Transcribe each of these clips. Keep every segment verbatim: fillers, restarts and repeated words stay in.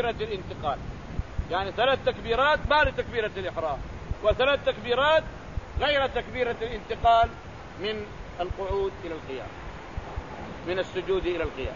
تكبيرة الانتقال، يعني ثلاث تكبيرات بعد تكبيرة الإحرام، وثلاث تكبيرات غير تكبيرة الانتقال من القعود إلى القيام، من السجود إلى القيام.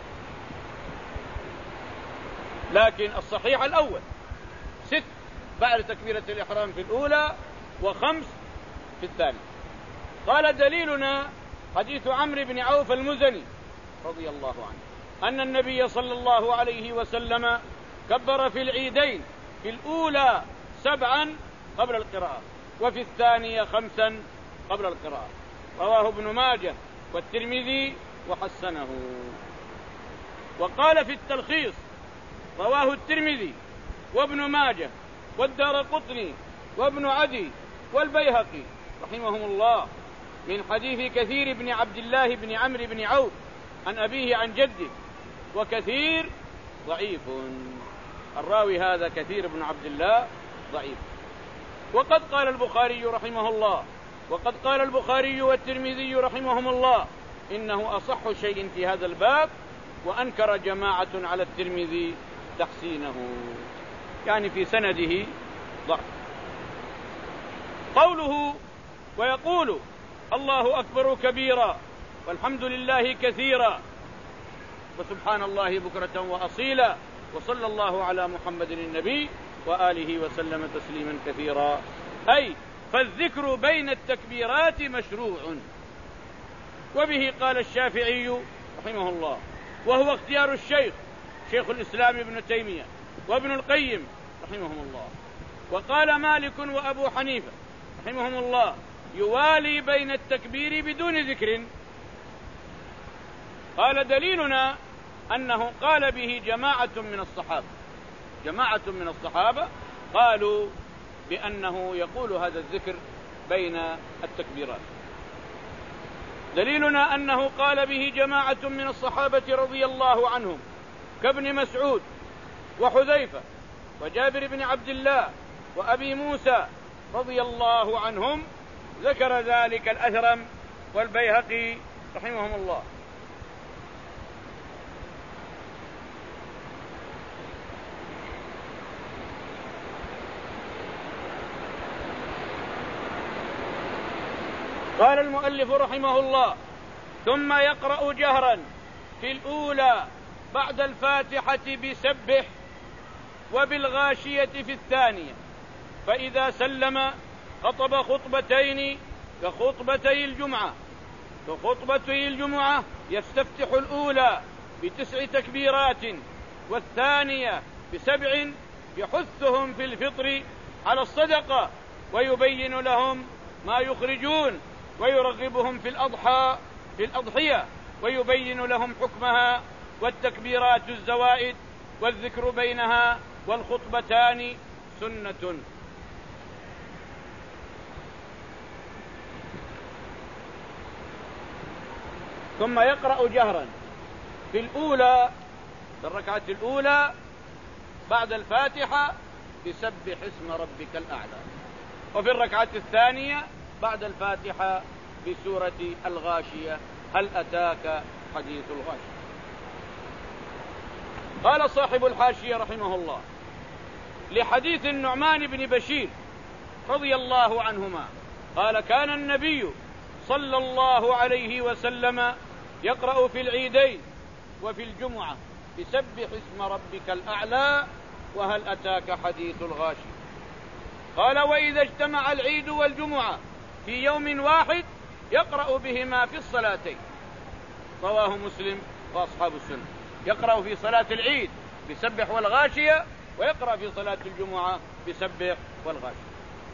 لكن الصحيح الأول ست بعد تكبيرة الإحرام في الأولى وخمس في الثانية. قال دليلنا حديث عمرو بن عوف المزني رضي الله عنه أن النبي صلى الله عليه وسلم كبر في العيدين في الأولى سبعا قبل القراءة وفي الثانية خمسا قبل القراءة. رواه ابن ماجه والترمذي وحسنه. وقال في التلخيص رواه الترمذي وابن ماجه والدارقطني وابن عدي والبيهقي رحمهم الله من حديث كثير بن عبد الله بن عمرو بن عوف عن أبيه عن جده، وكثير ضعيف، الراوي هذا كثير بن عبد الله ضعيف. وقد قال البخاري رحمه الله وقد قال البخاري والترمذي رحمهم الله إنه أصح شيء في هذا الباب، وأنكر جماعة على الترمذي تحسينه، يعني في سنده ضعف. قوله ويقول الله أكبر كبيرا والحمد لله كثيرا وسبحان الله بكرة وأصيلا وصلى الله على محمد النبي وآله وسلم تسليما كثيرا، أي فالذكر بين التكبيرات مشروع. وبه قال الشافعي رحمه الله، وهو اختيار الشيخ شيخ الإسلام ابن تيمية وابن القيم رحمهم الله. وقال مالك وأبو حنيفة رحمهم الله يوالي بين التكبير بدون ذكر. قال دليلنا أنه قال به جماعة من الصحابة، جماعة من الصحابة قالوا بأنه يقول هذا الذكر بين التكبيرات. دليلنا أنه قال به جماعة من الصحابة رضي الله عنهم كابن مسعود وحذيفة وجابر بن عبد الله وأبي موسى رضي الله عنهم، ذكر ذلك الأثرم والبيهقي رحمهم الله. قال المؤلف رحمه الله ثم يقرأ جهرا في الأولى بعد الفاتحة بسبح وبالغاشية في الثانية، فإذا سلم خطب خطبتين كخطبتي الجمعة كخطبتي الجمعة يستفتح الأولى بتسع تكبيرات والثانية بسبع، يحثهم في الفطر على الصدقة ويبين لهم ما يخرجون ويرغبهم في الأضحى في الأضحية ويبين لهم حكمها والتكبيرات الزوائد والذكر بينها والخطبتان سنة. ثم يقرأ جهرا في الأولى في الركعة الأولى بعد الفاتحة بسبح اسم ربك الأعلى، وفي الركعة الثانية بعد الفاتحة بسورة الغاشية هل أتاك حديث الغاشية. قال صاحب الحاشية رحمه الله لحديث النعمان بن بشير رضي الله عنهما قال كان النبي صلى الله عليه وسلم يقرأ في العيدين وفي الجمعة بسبح اسم ربك الأعلى وهل أتاك حديث الغاشية. قال وإذا اجتمع العيد والجمعة في يوم واحد يقرأ بهما في الصلاتين. رواه مسلم وأصحاب السنة. يقرأ في صلاة العيد بسبح والغاشية، ويقرأ في صلاة الجمعة بسبح والغاشية.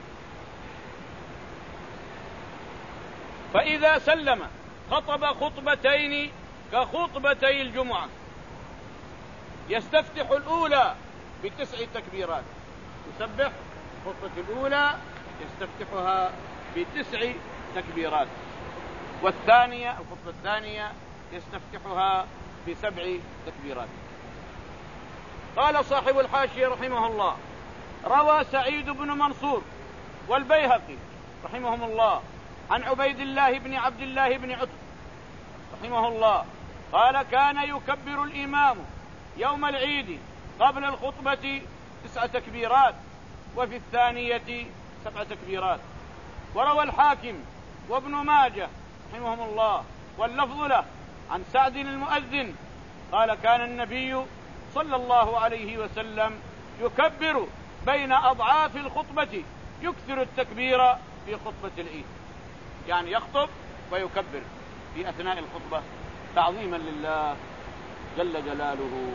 فإذا سلم خطب خطبتين كخطبتي الجمعة، يستفتح الأولى بتسع تكبيرات، يسبح الخطبة الأولى يستفتحها بتسع تكبيرات، والثانية الخطبة الثانية يستفتحها بسبع تكبيرات. قال صاحب الحاشية رحمه الله روى سعيد بن منصور والبيهقي رحمهم الله عن عبيد الله بن عبد الله بن عتبة رحمه الله قال كان يكبر الإمام يوم العيد قبل الخطبة تسع تكبيرات، وفي الثانية سبع تكبيرات. وروى الحاكم وابن ماجه رحمهم الله واللفظ له عن سعد المؤذن قال كان النبي صلى الله عليه وسلم يكبر بين أضعاف الخطبة، يكثر التكبير في خطبة العيد، يعني يخطب ويكبر في أثناء الخطبة تعظيما لله جل جلاله.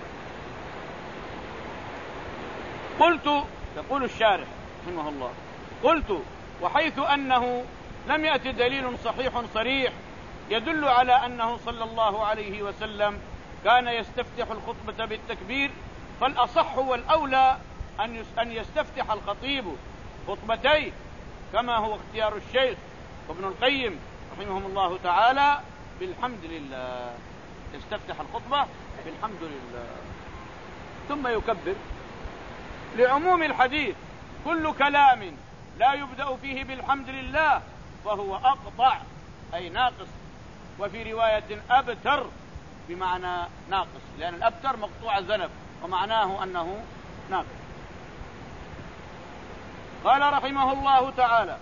قلت، يقول الشارح رحمه الله، قلت وحيث أنه لم يأتي دليل صحيح صريح يدل على أنه صلى الله عليه وسلم كان يستفتح الخطبة بالتكبير، فالأصح والأولى أن يستفتح الخطيب خطبتيه كما هو اختيار الشيخ وابن القيم رحمهم الله تعالى بالحمد لله، يستفتح الخطبة بالحمد لله ثم يكبر، لعموم الحديث كل كلام لا يبدأ فيه بالحمد لله فهو أقطع أي ناقص، وفي رواية أبتر بمعنى ناقص، لأن الأبتر مقطوع الذنب ومعناه أنه ناقص. قال رحمه الله تعالى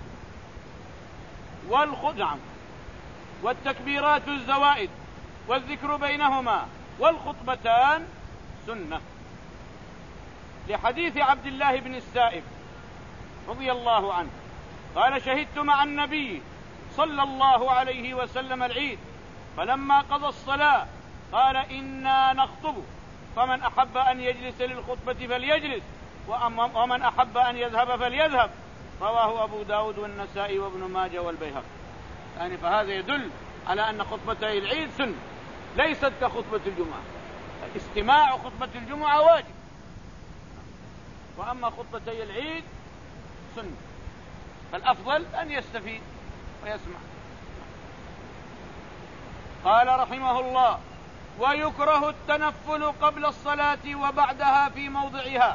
والخدعم والتكبيرات الزوائد والذكر بينهما والخطبتان سنة، لحديث عبد الله بن السائب رضي الله عنه قال شهدت مع النبي صلى الله عليه وسلم العيد، فلما قضى الصلاة قال إنا نخطب فمن أحب أن يجلس للخطبة فليجلس ومن أحب أن يذهب فليذهب، رواه أبو داود والنسائي وابن ماجه والبيهقي. يعني فهذا يدل على أن خطبتي العيد سنة ليست كخطبة الجمعة، استماع خطبة الجمعة واجب، وأما خطبتي العيد سنة، فالأفضل أن يستفيد ويسمع. قال رحمه الله ويكره التنفل قبل الصلاة وبعدها في موضعها،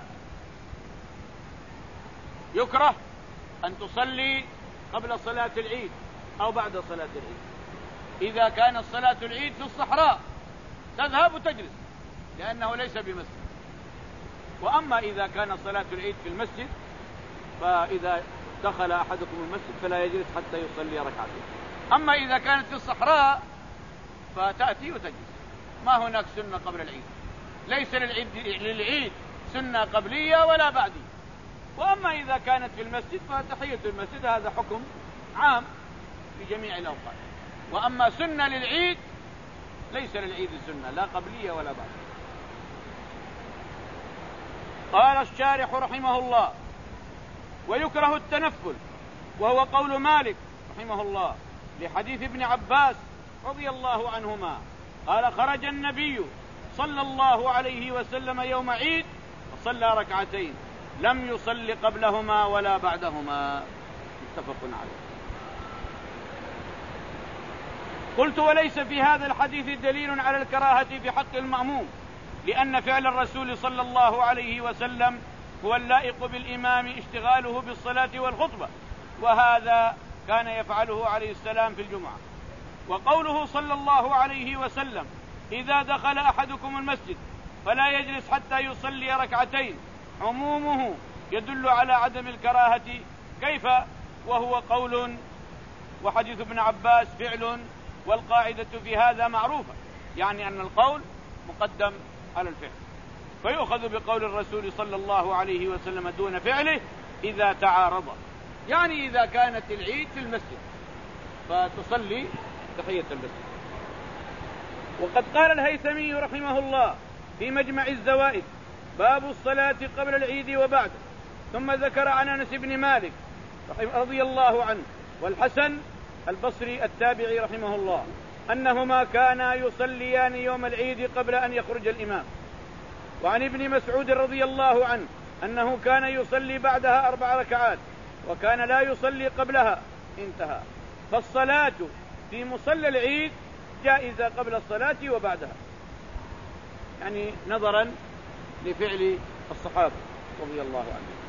يكره أن تصلي قبل صلاة العيد أو بعد صلاة العيد. إذا كانت صلاة العيد في الصحراء تذهب وتجلس لأنه ليس بمسجد، وأما إذا كان صلاة العيد في المسجد فإذا دخل أحدكم المسجد فلا يجلس حتى يصلي ركعتين. أما إذا كانت في الصحراء فتأتي وتجلس، ما هناك سنة قبل العيد، ليس للعيد, للعيد سنة قبلية ولا بعدية. وأما إذا كانت في المسجد فتحية المسجد هذا حكم عام في جميع الأوقات، وأما سنة للعيد ليس للعيد سنة لا قبلية ولا بعدية. قال الشارح رحمه الله ويكره التنفل، وهو قول مالك رحمه الله لحديث ابن عباس رضي الله عنهما قال خرج النبي صلى الله عليه وسلم يوم عيد وصلى ركعتين لم يصل قبلهما ولا بعدهما، متفق عليه. قلت وليس في هذا الحديث دليل على الكراهة في حق المأموم، لأن فعل الرسول صلى الله عليه وسلم هو اللائق بالإمام اشتغاله بالصلاة والخطبة، وهذا كان يفعله عليه السلام في الجمعة. وقوله صلى الله عليه وسلم إذا دخل أحدكم المسجد فلا يجلس حتى يصلي ركعتين عمومه يدل على عدم الكراهة، كيف وهو قول وحديث ابن عباس فعل، والقاعدة في هذا معروفة، يعني أن القول مقدم على الفعل، فيؤخذ بقول الرسول صلى الله عليه وسلم دون فعله إذا تعارض، يعني إذا كانت العيد في المسجد فتصلي تحية المسجد. وقد قال الهيثمي رحمه الله في مجمع الزوائد باب الصلاة قبل العيد وبعده، ثم ذكر عن أنس بن مالك رضي الله عنه والحسن البصري التابعي رحمه الله أنهما كانا يصليان يوم العيد قبل أن يخرج الإمام، وعن ابن مسعود رضي الله عنه أنه كان يصلي بعدها أربع ركعات وكان لا يصلي قبلها، انتهى. فالصلاة في مصلى العيد جائزة قبل الصلاة وبعدها، يعني نظرا لفعل الصحابة رضي الله عنهم،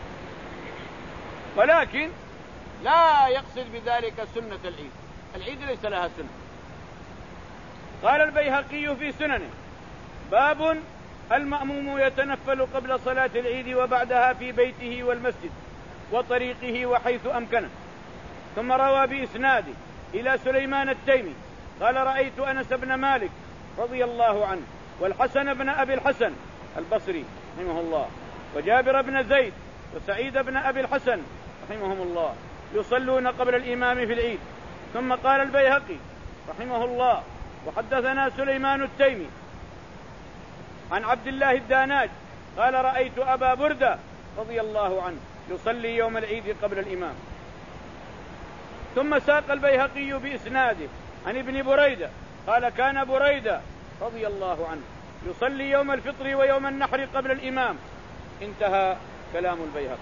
ولكن لا يقصد بذلك سنة العيد، العيد ليس لها سنة. قال البيهقي في سننه باب المأموم يتنفل قبل صلاة العيد وبعدها في بيته والمسجد وطريقه وحيث أمكنه. ثم روى بإسناده إلى سليمان التيمي قال رأيت أنس بن مالك رضي الله عنه والحسن بن أبي الحسن البصري رحمه الله وجابر بن زيد وسعيد بن أبي الحسن رحمهم الله يصلون قبل الإمام في العيد. ثم قال البيهقي رحمه الله وحدثنا سليمان التيمي عن عبد الله الداناج قال رأيت أبا بردة رضي الله عنه يصلي يوم العيد قبل الإمام. ثم ساق البيهقي بإسناده عن ابن بريدة قال كان بريدة رضي الله عنه يصلي يوم الفطر ويوم النحر قبل الإمام. انتهى كلام البيهقي.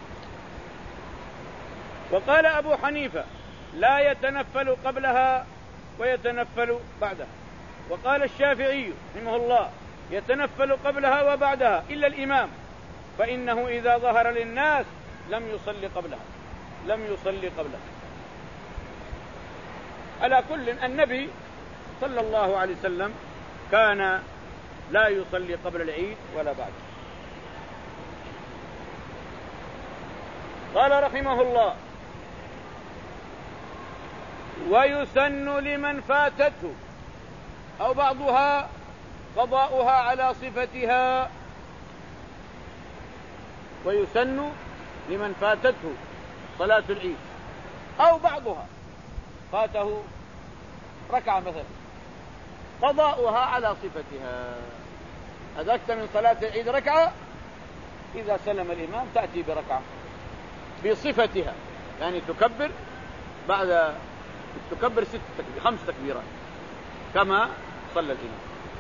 وقال أبو حنيفة لا يتنفل قبلها ويتنفل بعدها. وقال الشافعي رحمه الله يتنفل قبلها وبعدها إلا الإمام فإنه إذا ظهر للناس لم يصلي قبلها لم يصلي قبلها. على كل النبي صلى الله عليه وسلم كان لا يصلي قبل العيد ولا بعده. قال رحمه الله ويسن لمن فاتته أو بعضها قضاؤها على صفتها. ويسن لمن فاتته صلاة العيد أو بعضها فاته ركعة مثلا قضاؤها على صفتها. أدركت من صلاة العيد ركعة إذا سلم الإمام تأتي بركعة بصفتها يعني تكبر بعد تكبر ست تكبير خمس تكبيرات كما صلى الإمام.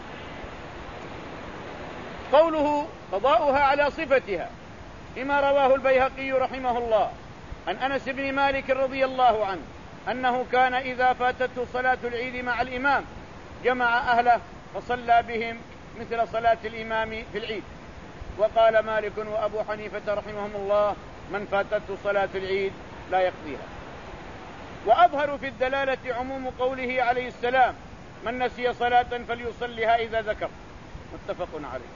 قوله قضاؤها على صفتها لما رواه البيهقي رحمه الله عن أنس بن مالك رضي الله عنه أنه كان إذا فاتته صلاة العيد مع الإمام جمع أهله فصلى بهم مثل صلاة الإمام في العيد. وقال مالك وأبو حنيفة رحمهم الله من فاتته صلاة العيد لا يقضيها. وأظهر في الدلالة عموم قوله عليه السلام من نسي صلاة فليصليها إذا ذكر متفق عليه.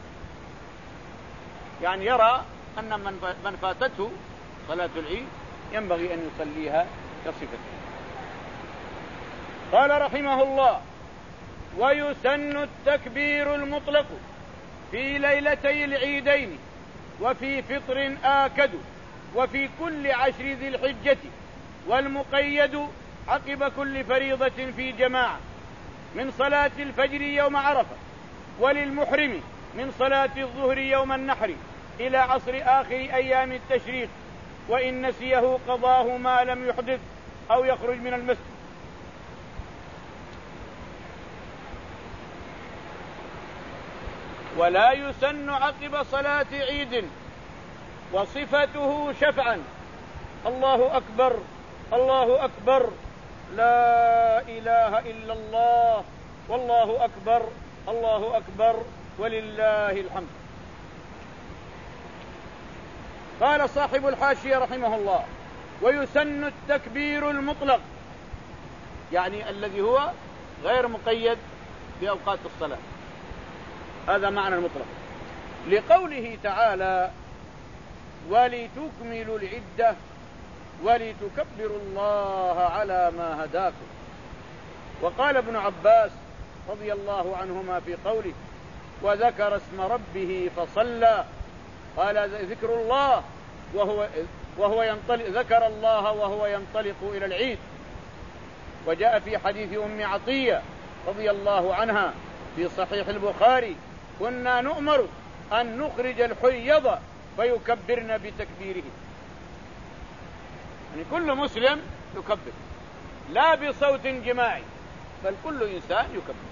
يعني يرى أن من فاتته صلاة العيد ينبغي أن يصليها كصفته. قال رحمه الله ويسن التكبير المطلق في ليلتي العيدين وفي فطر آكد وفي كل عشر ذي الحجة والمقيد عقب كل فريضة في جماعة من صلاة الفجر يوم عرفة وللمحرم من صلاة الظهر يوم النحر إلى عصر آخر أيام التشريق وإن نسيه قضاه ما لم يحدث أو يخرج من المسجد. ولا يسن عقب صلاة عيد وصفته شفعا الله أكبر الله أكبر لا إله إلا الله والله أكبر الله أكبر ولله الحمد. قال صاحب الحاشية رحمه الله ويسن التكبير المطلق يعني الذي هو غير مقيد بأوقات الصلاة. هذا معنى المطلق لقوله تعالى ولتكملوا العدة ولتكبروا الله على ما هداكم. وقال ابن عباس رضي الله عنهما في قوله وذكر اسم ربه فصلى قال ذكر الله وهو, وهو ينطلق ذكر الله وهو ينطلق إلى العيد. وجاء في حديث أم عطية رضي الله عنها في صحيح البخاري كنا نؤمر أن نخرج الحيض فيكبرن بتكبيره. يعني كل مسلم يكبر لا بصوت جماعي بل كل إنسان يكبر.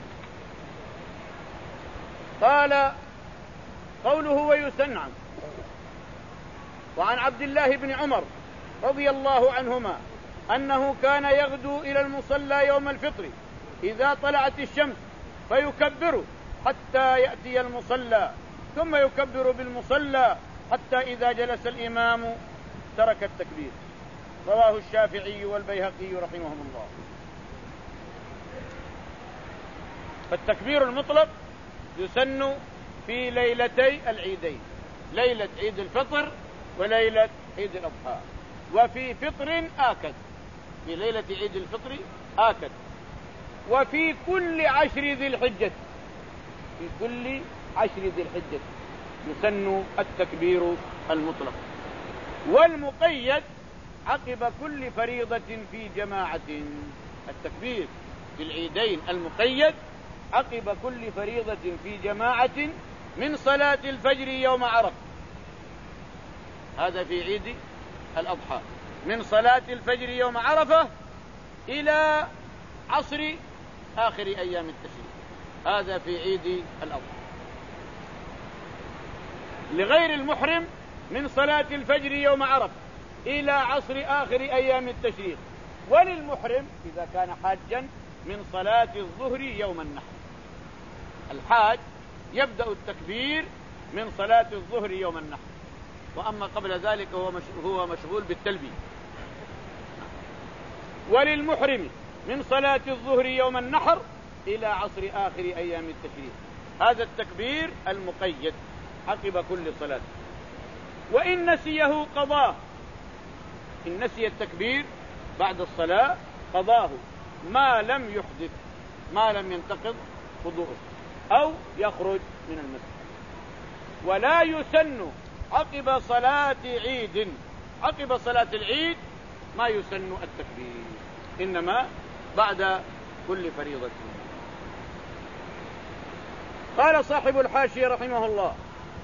قال قوله ويسن عنه. وعن عبد الله بن عمر رضي الله عنهما أنه كان يغدو إلى المصلى يوم الفطر إذا طلعت الشمس فيكبر حتى يأتي المصلى ثم يكبر بالمصلى حتى إذا جلس الإمام ترك التكبير. رواه الشافعي والبيهقي رحمهم الله. فالتكبير المطلق يسن في ليلتي العيدين، ليلة عيد الفطر وليلة عيد الأضحى. وفي فطر آكد، في ليلة عيد الفطر آكد. وفي كل عشر ذي الحجة، في كل عشر ذي الحجة يسن التكبير المطلق. والمقيد عقب كل فريضة في جماعة، التكبير في العيدين المقيد عقب كل فريضة في جماعة من صلاة الفجر يوم عرفة، هذا في عيد الأضحى، من صلاة الفجر يوم عرفة إلى عصر آخر أيام التشريق، هذا في عيد الأضحى. لغير المحرم من صلاة الفجر يوم عرفة إلى عصر آخر أيام التشريق. وللمحرم إذا كان حاجا من صلاة الظهر يوم النحر، الحاج يبدأ التكبير من صلاة الظهر يوم النحر، وأما قبل ذلك هو مشغول بالتلبية. وللمحرم من صلاة الظهر يوم النحر إلى عصر آخر أيام التشريق، هذا التكبير المقيد عقب كل صلاة. وإن نسيه قضاه، إن نسي التكبير بعد الصلاة قضاه ما لم يحدث، ما لم ينتقض وضوءه أو يخرج من المسجد. ولا يسن عقب صلاة عيد، عقب صلاة العيد ما يسن التكبير، إنما بعد كل فريضة. قال صاحب الحاشية رحمه الله: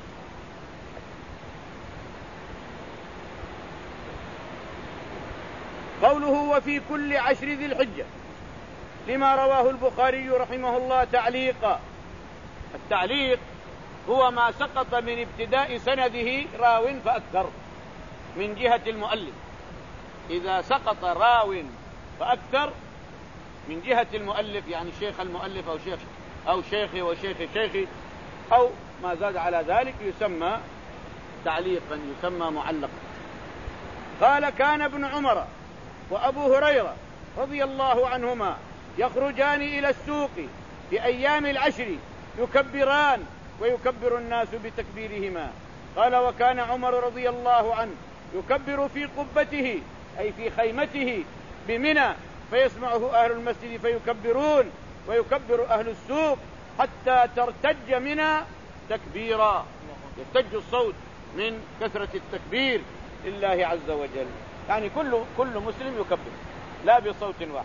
قوله وفي كل عشر ذي الحجة لما رواه البخاري رحمه الله تعليقا. التعليق هو ما سقط من ابتداء سنده راو فأكثر من جهة المؤلف، إذا سقط راو فأكثر من جهة المؤلف، يعني شيخ المؤلف أو شيخ أو شيخي وشيخ شيخي أو ما زاد على ذلك يسمى تعليقا، يسمى معلقا. قال: كان ابن عمر وأبو هريرة رضي الله عنهما يخرجان إلى السوق في أيام العشر يكبران ويكبر الناس بتكبيرهما. قال: وكان عمر رضي الله عنه يكبر في قبته أي في خيمته بمنى، فيسمعه أهل المسجد فيكبرون ويكبر أهل السوق حتى ترتج منى تكبيرا، يرتج الصوت من كثرة التكبير لله عز وجل، يعني كل كل مسلم يكبر لا بصوت واحد.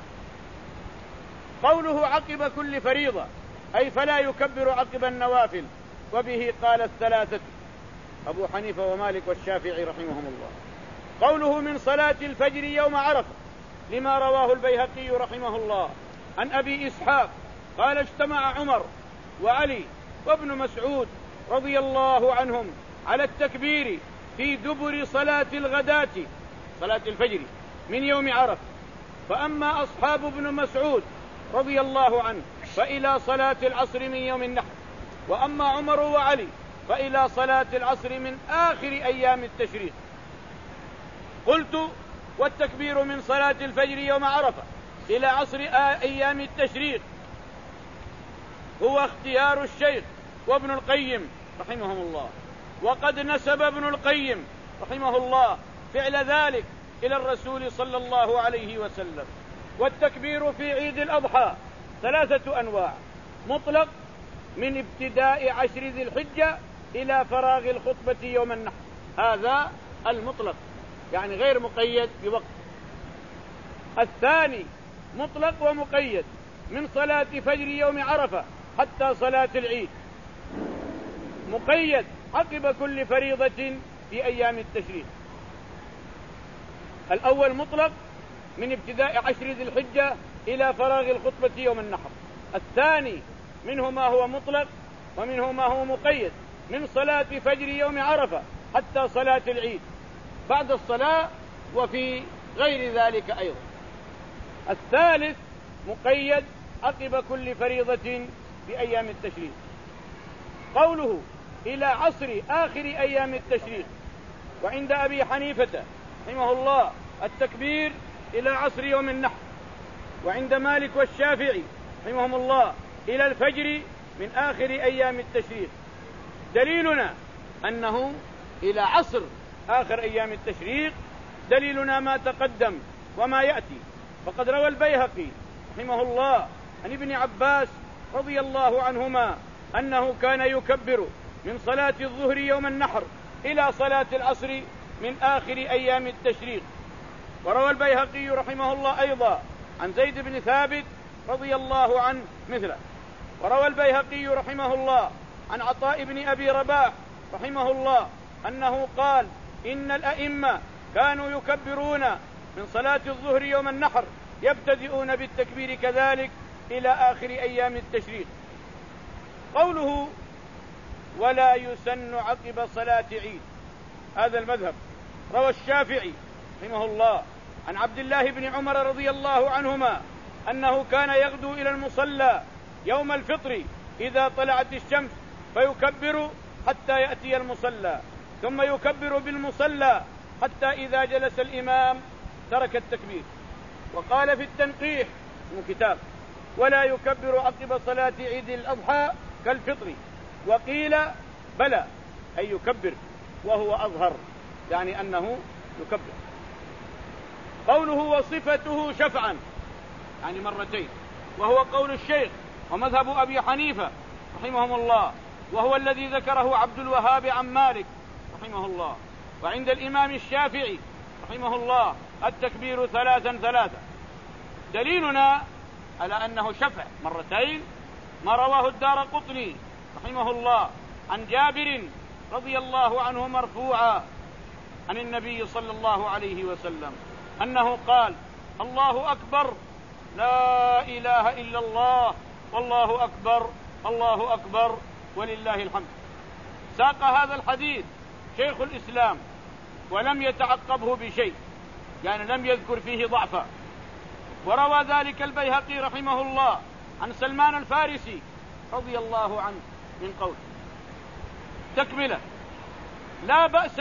قوله عقب كل فريضة أي فلا يكبر عقب النوافل، وبه قال الثلاثة أبو حنيفة ومالك والشافعي رحمهم الله. قوله من صلاة الفجر يوم عرفة لما رواه البيهقي رحمه الله عن أبي إسحاق قال: اجتمع عمر وعلي وابن مسعود رضي الله عنهم على التكبير في دبر صلاة الغداة، صلاة الفجر من يوم عرفة. فأما أصحاب ابن مسعود رضي الله عنه فإلى صلاة العصر من يوم النحر، وأما عمر وعلي فإلى صلاة العصر من آخر أيام التشريق. قلت: والتكبير من صلاة الفجر يوم عرفة إلى عصر أيام التشريق هو اختيار الشيخ وابن القيم رحمهم الله، وقد نسب ابن القيم رحمه الله فعل ذلك إلى الرسول صلى الله عليه وسلم. والتكبير في عيد الأضحى ثلاثة أنواع: مطلق من ابتداء عشر ذي الحجة إلى فراغ الخطبة يوم النحر، هذا المطلق يعني غير مقيد بوقت. الثاني مطلق ومقيد من صلاة فجر يوم عرفة حتى صلاة العيد، مقيد عقب كل فريضة في أيام التشريق. الأول مطلق من ابتداء عشر ذي الحجة إلى فراغ الخطبة يوم النحر. الثاني منه ما هو مطلق ومنه ما هو مقيد من صلاة فجر يوم عرفة حتى صلاة العيد، بعد الصلاة وفي غير ذلك أيضا. الثالث مقيد عقب كل فريضة في أيام التشريق. قوله إلى عصر آخر أيام التشريق، وعند أبي حنيفة رحمه الله التكبير إلى عصر يوم النحر، وعند مالك والشافعي رحمهم الله إلى الفجر من آخر أيام التشريق. دليلنا أنه إلى عصر آخر أيام التشريق، دليلنا ما تقدم وما يأتي. فقد روى البيهقي رحمه الله عن ابن عباس رضي الله عنهما أنه كان يكبر من صلاة الظهر يوم النحر إلى صلاة العصر من آخر أيام التشريق. وروى البيهقي رحمه الله أيضا عن زيد بن ثابت رضي الله عنه مثله. وروى البيهقي رحمه الله عن عطاء بن أبي رباح رحمه الله أنه قال إن الأئمة كانوا يكبرون من صلاة الظهر يوم النحر يبتدئون بالتكبير كذلك إلى آخر أيام التشريق. قوله ولا يسن عقب صلاة عيد، هذا المذهب. روى الشافعي رحمه الله عن عبد الله بن عمر رضي الله عنهما أنه كان يغدو إلى المصلى يوم الفطر إذا طلعت الشمس فيكبر حتى يأتي المصلى، ثم يكبر بالمصلى حتى إذا جلس الإمام ترك التكبير. وقال في التنقيح من كتاب ولا يكبر عقب صلاة عيد الأضحى كالفطر، وقيل بلى أي يكبر وهو أظهر، يعني أنه يكبر. قوله وصفته شفعا يعني مرتين، وهو قول الشيخ ومذهب أبي حنيفة رحمهم الله، وهو الذي ذكره عبد الوهاب عن مالك رحمه الله. وعند الإمام الشافعي رحمه الله التكبير ثلاثا ثلاثا. دليلنا على أنه شفع مرتين ما رواه الدارقطني رحمه الله عن جابر رضي الله عنه مرفوعا عن النبي صلى الله عليه وسلم أنه قال الله أكبر لا إله إلا الله والله أكبر الله أكبر ولله الحمد. ساق هذا الحديث شيخ الإسلام ولم يتعقبه بشيء، يعني لم يذكر فيه ضعفا. وروى ذلك البيهقي رحمه الله عن سلمان الفارسي رضي الله عنه من قول تكملة لا بأس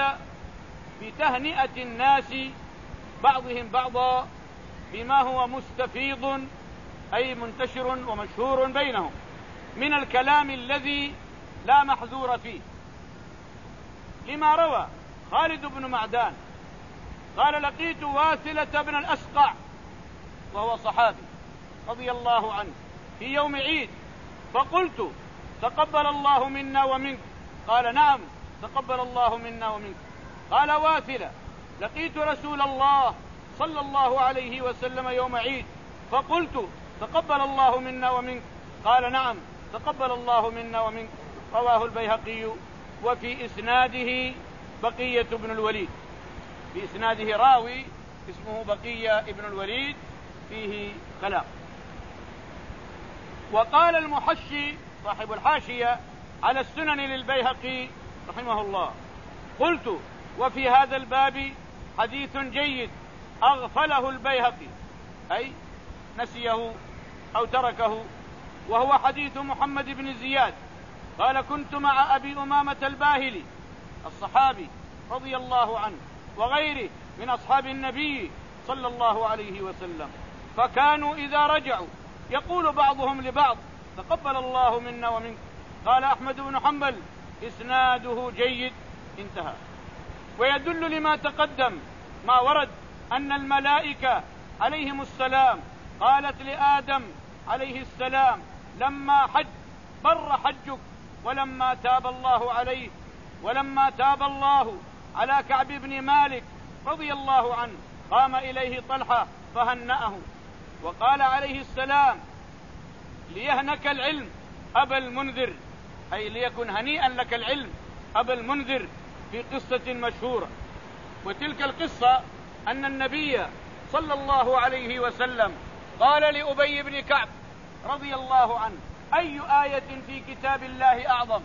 بتهنئة الناس بعضهم بعضا بما هو مستفيض أي منتشر ومشهور بينهم من الكلام الذي لا محذور فيه، لما روى خالد بن معدان قال لقيت واثلة بن الأسقع وهو صحابي رضي الله عنه في يوم عيد فقلت تقبل الله منا ومنك، قال نعم تقبل الله منا ومنك. قال واثلة لقيت رسول الله صلى الله عليه وسلم يوم عيد فقلت تقبل الله منا ومنك، قال نعم تقبل الله منا ومنك. رواه البيهقي. وفي إسناده بقية بن الوليد، في إسناده راوي اسمه بقية ابن الوليد فيه كلام. وقال المحشي صاحب الحاشية على السنن للبيهقي رحمه الله قلت وفي هذا الباب حديث جيد أغفله البيهقي أي نسيه أو تركه، وهو حديث محمد بن زياد قال كنت مع أبي أمامة الباهلي الصحابي رضي الله عنه وغيره من أصحاب النبي صلى الله عليه وسلم، فكانوا إذا رجعوا يقول بعضهم لبعض تقبل الله منا ومنك. قال أحمد بن حنبل إسناده جيد انتهى. ويدل لما تقدم ما ورد أن الملائكة عليهم السلام قالت لآدم عليه السلام لما حج بر حجك ولما تاب الله عليه ولما تاب الله على كعب بن مالك رضي الله عنه قام إليه طلحة فهنأه وقال عليه السلام ليهنك العلم أبا المنذر أي ليكن هنيئا لك العلم أبا المنذر في قصة مشهورة. وتلك القصة أن النبي صلى الله عليه وسلم قال لأبي بن كعب رضي الله عنه أي آية في كتاب الله أعظم؟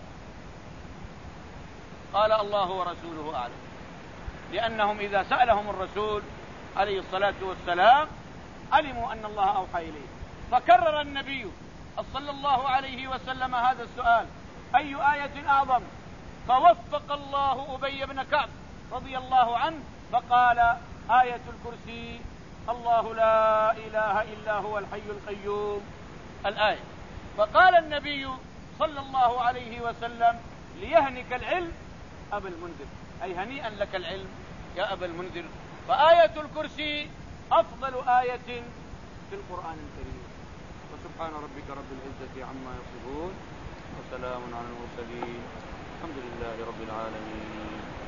قال الله ورسوله أعلم، لأنهم إذا سألهم الرسول عليه الصلاة والسلام علموا أن الله أوحى إليه. فكرر النبي صلى الله عليه وسلم هذا السؤال أي آية أعظم؟ فوفق الله أبي بن كعب رضي الله عنه فقال آية الكرسي الله لا إله إلا هو الحي القيوم الآية. فقال النبي صلى الله عليه وسلم ليهنك العلم أبا المنذر، أي هنيئا لك العلم يا أبا المنذر. فآية الكرسي أفضل آية في القرآن الكريم. وسبحان ربك رب العزة عما يصفون وسلام على المرسلين، الحمد لله رب العالمين.